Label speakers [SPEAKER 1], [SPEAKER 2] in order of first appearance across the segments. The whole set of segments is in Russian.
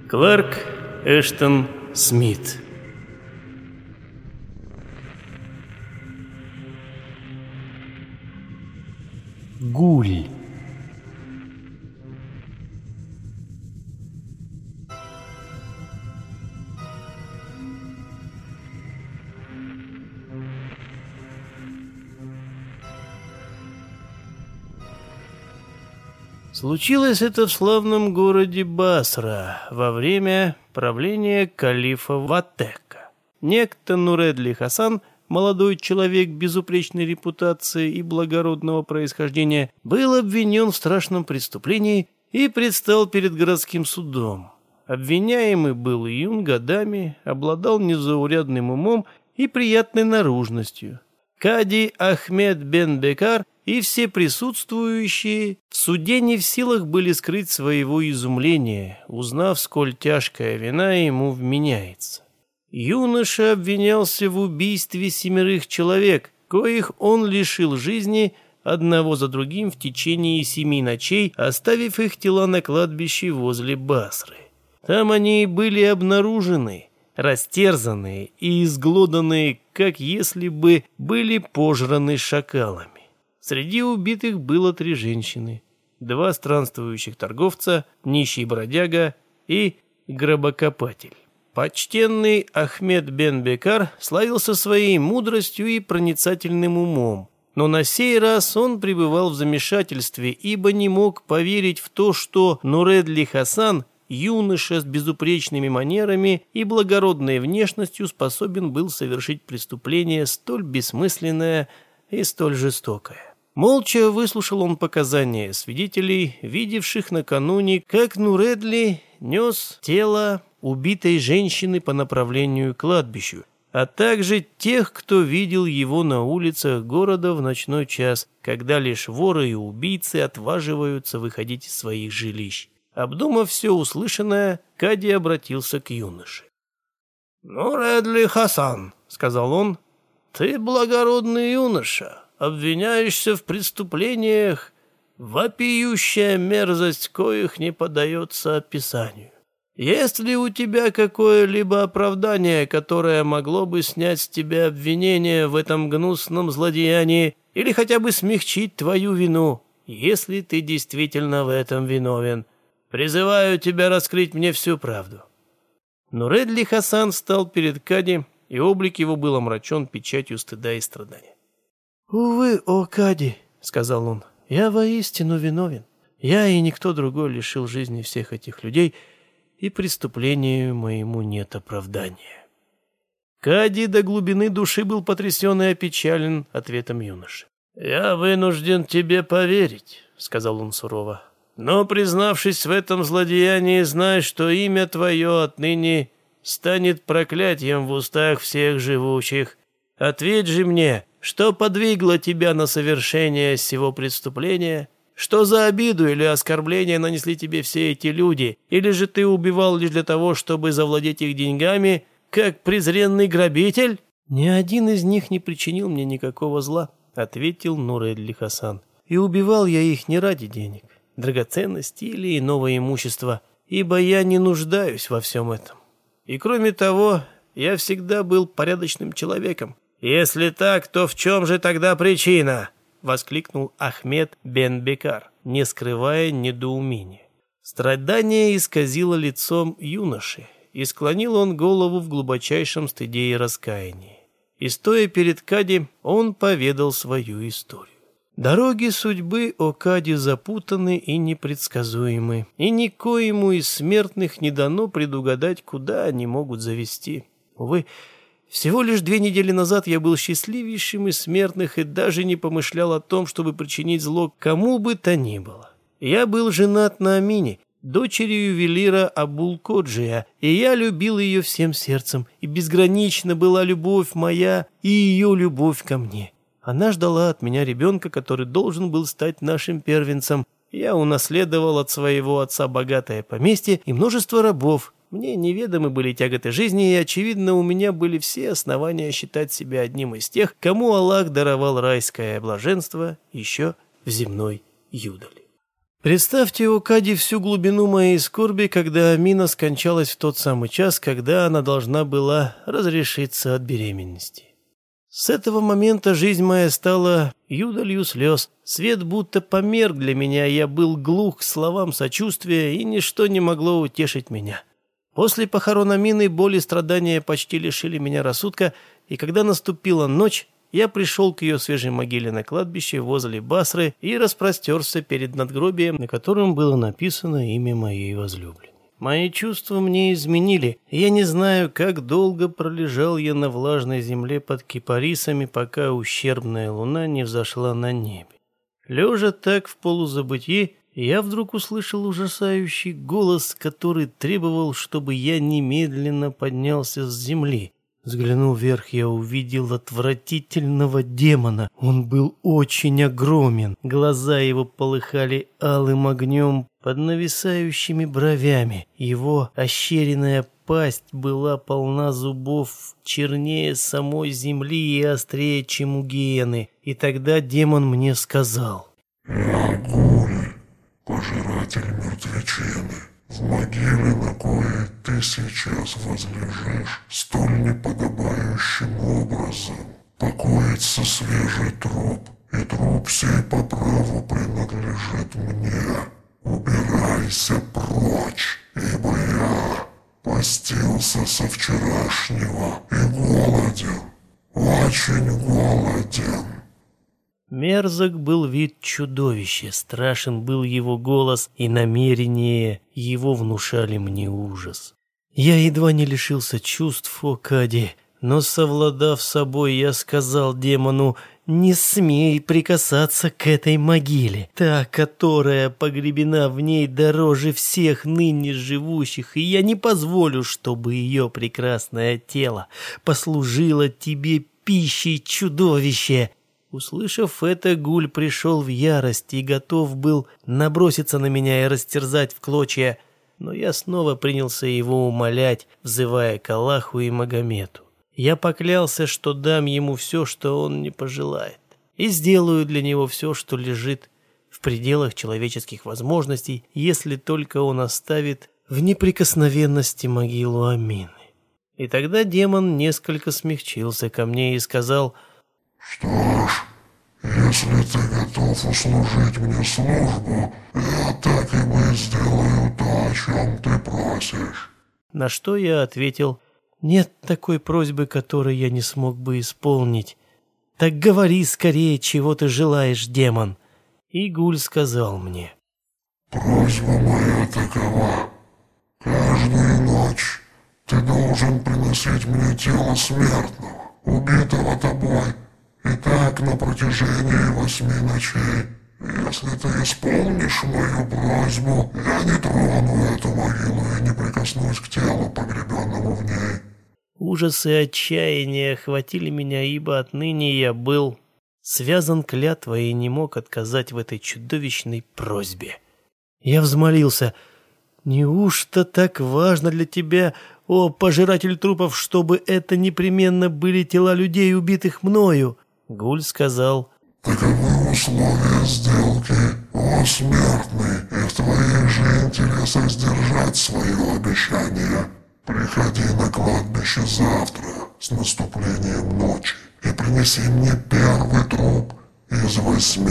[SPEAKER 1] Кларк Эштон Смит. Гуль. Случилось это в славном городе Басра во время правления калифа Ватека. Некто Нуредли Хасан, молодой человек безупречной репутации и благородного происхождения, был обвинен в страшном преступлении и предстал перед городским судом. Обвиняемый был юн годами, обладал незаурядным умом и приятной наружностью. Кади Ахмед бен Бекар и все присутствующие в суде не в силах были скрыть своего изумления, узнав, сколь тяжкая вина ему вменяется. Юноша обвинялся в убийстве 7 человек, коих он лишил жизни одного за другим в течение 7 ночей, оставив их тела на кладбище возле Басры. Там они и были обнаружены, растерзанные и изглоданные, как если бы были пожраны шакалами. Среди убитых было 3 женщины, 2 странствующих торговца, нищий бродяга и гробокопатель. Почтенный Ахмед бен Бекар славился своей мудростью и проницательным умом, но на сей раз он пребывал в замешательстве, ибо не мог поверить в то, что Нуредли Хасан, юноша с безупречными манерами и благородной внешностью, способен был совершить преступление столь бессмысленное и столь жестокое. Молча выслушал он показания свидетелей, видевших накануне, как Нуредли нес тело убитой женщины по направлению к кладбищу, а также тех, кто видел его на улицах города в ночной час, когда лишь воры и убийцы отваживаются выходить из своих жилищ. Обдумав все услышанное, Кади обратился к юноше. «Нуредли Хасан», — сказал он, — «ты благородный юноша, обвиняешься в преступлениях, вопиющая мерзость коих не поддается описанию. Есть ли у тебя какое-либо оправдание, которое могло бы снять с тебя обвинение в этом гнусном злодеянии или хотя бы смягчить твою вину, если ты действительно в этом виновен? Призываю тебя раскрыть мне всю правду». Нуредли Хасан встал перед Кади, и облик его был омрачен печатью стыда и страдания. «Увы, о Кади», — сказал он, — «я воистину виновен. Я и никто другой лишил жизни всех этих людей, и преступлению моему нет оправдания». Кади до глубины души был потрясен и опечален ответом юноши. «Я вынужден тебе поверить», — сказал он сурово, — «но, признавшись в этом злодеянии, знай, что имя твое отныне станет проклятием в устах всех живущих. Ответь же мне, что подвигло тебя на совершение сего преступления? Что за обиду или оскорбление нанесли тебе все эти люди? Или же ты убивал лишь для того, чтобы завладеть их деньгами, как презренный грабитель?» «Ни один из них не причинил мне никакого зла», — ответил Нуредли Хасан. «И убивал я их не ради денег, драгоценностей или иного имущества, ибо я не нуждаюсь во всем этом. И кроме того, я всегда был порядочным человеком». «Если так, то в чем же тогда причина?» — воскликнул Ахмед бен Бекар, не скрывая недоумения. Страдание исказило лицом юноши, и склонил он голову в глубочайшем стыде и раскаянии. И, стоя перед Кади, он поведал свою историю. Дороги судьбы, о Кади, запутаны и непредсказуемы, и никоему из смертных не дано предугадать, куда они могут завести. Увы, всего лишь 2 недели назад я был счастливейшим из смертных и даже не помышлял о том, чтобы причинить зло кому бы то ни было. Я был женат на Амине, дочери ювелира Абул-Коджия, и я любил ее всем сердцем, и безгранична была любовь моя и ее любовь ко мне. Она ждала от меня ребенка, который должен был стать нашим первенцем. Я унаследовал от своего отца богатое поместье и множество рабов. Мне неведомы были тяготы жизни, и, очевидно, у меня были все основания считать себя одним из тех, кому Аллах даровал райское блаженство еще в земной юдоли. Представьте, Окади, всю глубину моей скорби, когда Амина скончалась в тот самый час, когда она должна была разрешиться от беременности. С этого момента жизнь моя стала юдолью слез. Свет будто померк для меня, я был глух к словам сочувствия, и ничто не могло утешить меня. После похорон Амины боль и страдания почти лишили меня рассудка, и когда наступила ночь, я пришел к ее свежей могиле на кладбище возле Басры и распростерся перед надгробием, на котором было написано имя моей возлюбленной. Мои чувства мне изменили, и я не знаю, как долго пролежал я на влажной земле под кипарисами, пока ущербная луна не взошла на небе. Лежа так в полузабытии, я вдруг услышал ужасающий голос, который требовал, чтобы я немедленно поднялся с земли. Взглянув вверх, я увидел отвратительного демона. Он был очень огромен. Глаза его полыхали алым огнем под нависающими бровями. Его ощеренная пасть была полна зубов, чернее самой земли и острее, чем у гиены. И тогда демон мне сказал:
[SPEAKER 2] «Я Гуль, пожиратель мертвечины. В могиле, на коей ты сейчас возлежишь, столь неподобающим образом покоится свежий труп, и труп сей по праву принадлежит мне. Убирайся прочь, ибо я постился со вчерашнего и голоден, очень голоден».
[SPEAKER 1] Мерзок был вид чудовища, страшен был его голос, и намерения его внушали мне ужас. Я едва не лишился чувств, Окади, но, совладав с собой, я сказал демону: «Не смей прикасаться к этой могиле, та, которая погребена в ней, дороже всех ныне живущих, и я не позволю, чтобы ее прекрасное тело послужило тебе пищей, чудовище». Услышав это, Гуль пришел в ярость и готов был наброситься на меня и растерзать в клочья, но я снова принялся его умолять, взывая к Аллаху и Магомету. Я поклялся, что дам ему все, что он не пожелает, и сделаю для него все, что лежит в пределах человеческих возможностей, если только он оставит в неприкосновенности могилу Амины. И тогда демон несколько смягчился ко мне и сказал:
[SPEAKER 2] «Что ж, если ты готов услужить мне службу, я так и быть сделаю то, о чем ты просишь».
[SPEAKER 1] На что я ответил: «Нет такой просьбы, которую я не смог бы исполнить. Так говори скорее, чего ты желаешь, демон». И Гуль сказал мне:
[SPEAKER 2] «Просьба моя такова. Каждую ночь ты должен приносить мне тело смертного, убитого тобой, и так на протяжении 8 ночей. Если ты исполнишь мою просьбу, я не трону эту могилу и не прикоснусь к телу, погребенному в ней».
[SPEAKER 1] Ужас и отчаяние охватили меня, ибо отныне я был связан клятвой и не мог отказать в этой чудовищной просьбе. Я взмолился: «Неужто так важно для тебя, о пожиратель трупов, чтобы это непременно были тела людей, убитых мною?» Гуль сказал:
[SPEAKER 2] «Таковы условия сделки, о смертный, и в твоих же интересах сдержать свое обещание. Приходи на кладбище завтра с наступлением ночи и принеси мне первый труп из 8.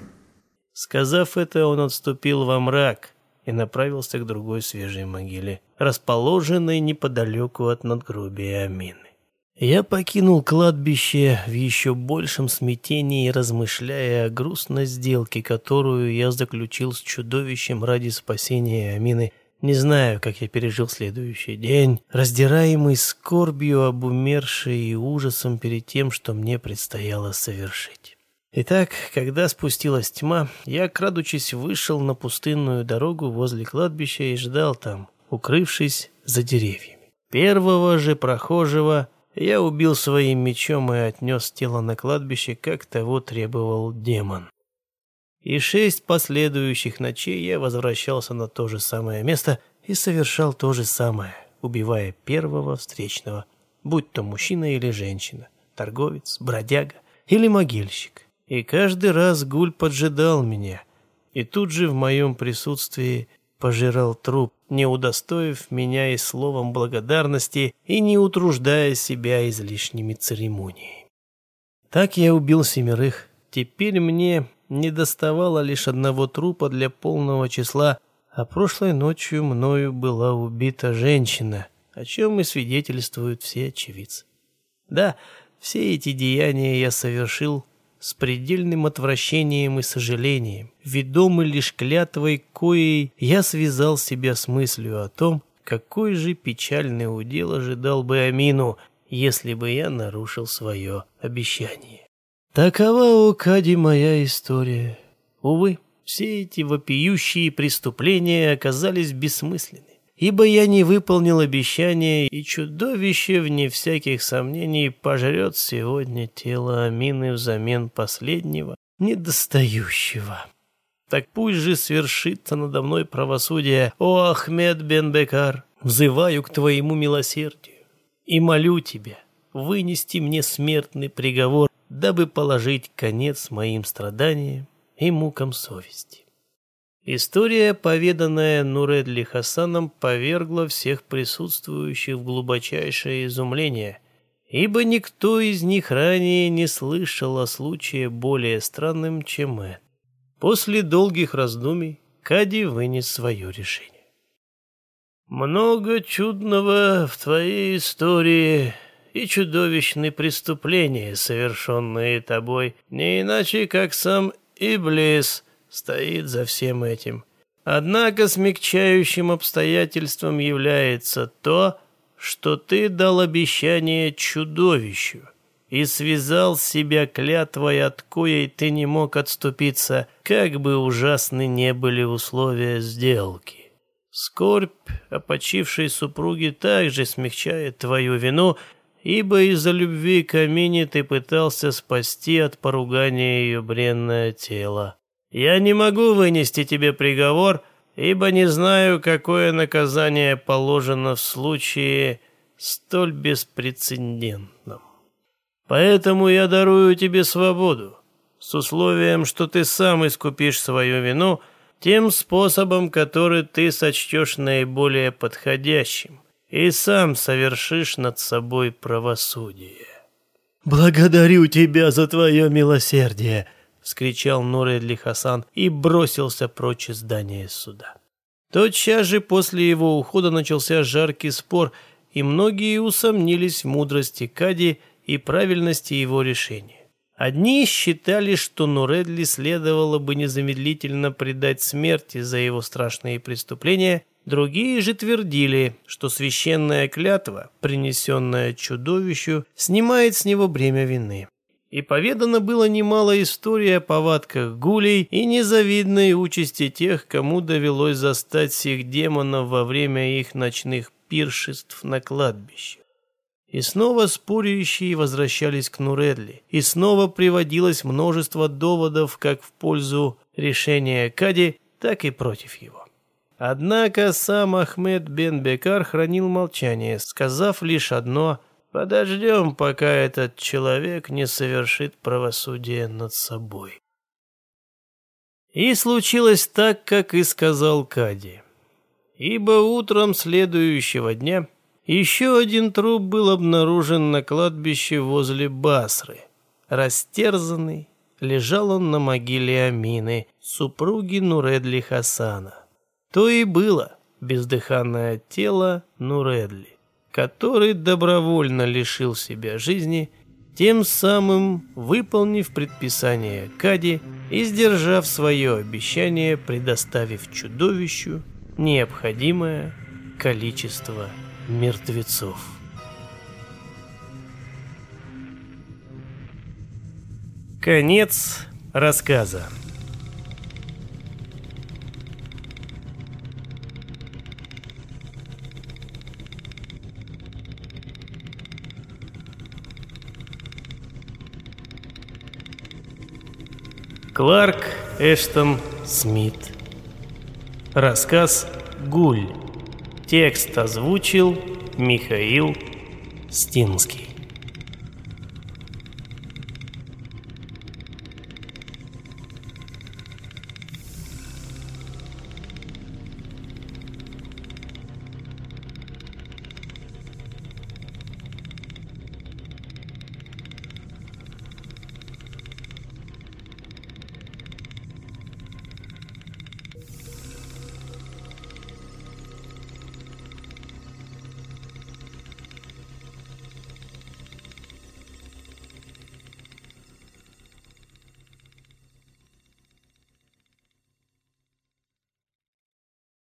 [SPEAKER 1] Сказав это, он отступил во мрак и направился к другой свежей могиле, расположенной неподалеку от надгробия Амины. Я покинул кладбище в еще большем смятении, размышляя о грустной сделке, которую я заключил с чудовищем ради спасения Амины. Не знаю, как я пережил следующий день, раздираемый скорбью об умершей и ужасом перед тем, что мне предстояло совершить. Итак, когда спустилась тьма, я, крадучись, вышел на пустынную дорогу возле кладбища и ждал там, укрывшись за деревьями. Первого же прохожего я убил своим мечом и отнес тело на кладбище, как того требовал демон. И 6 последующих ночей я возвращался на то же самое место и совершал то же самое, убивая первого встречного, будь то мужчина или женщина, торговец, бродяга или могильщик. И каждый раз Гуль поджидал меня, и тут же в моем присутствии пожирал труп, не удостоив меня и словом благодарности и не утруждая себя излишними церемониями. Так я убил 7. Теперь мне недоставало лишь одного трупа для полного числа, а прошлой ночью мною была убита женщина, о чем и свидетельствуют все очевидцы. Да, все эти деяния я совершил с предельным отвращением и сожалением, ведомый лишь клятвой, коей я связал себя с мыслью о том, какой же печальный удел ожидал бы Амину, если бы я нарушил свое обещание. Такова, о Кади, моя история. Увы, все эти вопиющие преступления оказались бессмысленны, ибо я не выполнил обещание, и чудовище, вне всяких сомнений, пожрет сегодня тело Амины взамен последнего, недостающего. Так пусть же свершится надо мной правосудие, о Ахмед бен Бекар, взываю к твоему милосердию и молю тебя вынести мне смертный приговор, дабы положить конец моим страданиям и мукам совести. История, поведанная Нуредли Хасаном, повергла всех присутствующих в глубочайшее изумление, ибо никто из них ранее не слышал о случае более странным, чем это. После долгих раздумий Кади вынес свое решение. «Много чудного в твоей истории и чудовищные преступления, совершенные тобой, не иначе, как сам Иблис стоит за всем этим. Однако смягчающим обстоятельством является то, что ты дал обещание чудовищу и связал себя клятвой, от коей ты не мог отступиться, как бы ужасны не были условия сделки. Скорбь о почившей супруге также смягчает твою вину, ибо из-за любви к Амине ты пытался спасти от поругания ее бренное тело. Я не могу вынести тебе приговор, ибо не знаю, какое наказание положено в случае столь беспрецедентном. Поэтому я дарую тебе свободу, с условием, что ты сам искупишь свою вину тем способом, который ты сочтешь наиболее подходящим, и сам совершишь над собой правосудие».
[SPEAKER 3] «Благодарю тебя за твое милосердие!»
[SPEAKER 1] — вскричал Нуредли Хасан и бросился прочь из здания суда. Тотчас же после его ухода начался жаркий спор, и многие усомнились в мудрости Кади и правильности его решения. Одни считали, что Нуредли следовало бы незамедлительно предать смерти за его страшные преступления, другие же твердили, что священная клятва, принесенная чудовищу, снимает с него бремя вины. И поведано было немало историй о повадках гулей и незавидной участи тех, кому довелось застать сих демонов во время их ночных пиршеств на кладбище. И снова спорящие возвращались к Нуредли, и снова приводилось множество доводов как в пользу решения Кади, так и против его. Однако сам Ахмед бен Бекар хранил молчание, сказав лишь одно: «Подождем, пока этот человек не совершит правосудие над собой». И случилось так, как и сказал Кади. Ибо утром следующего дня еще один труп был обнаружен на кладбище возле Басры. Растерзанный, лежал он на могиле Амины, супруги Нуредли Хасана. То и было бездыханное тело Нуредли, который добровольно лишил себя жизни, тем самым выполнив предписание Кади и сдержав свое обещание, предоставив чудовищу необходимое количество мертвецов. Конец рассказа. Кларк Эштон Смит. Рассказ «Гуль». Текст озвучил Михаил Стинский.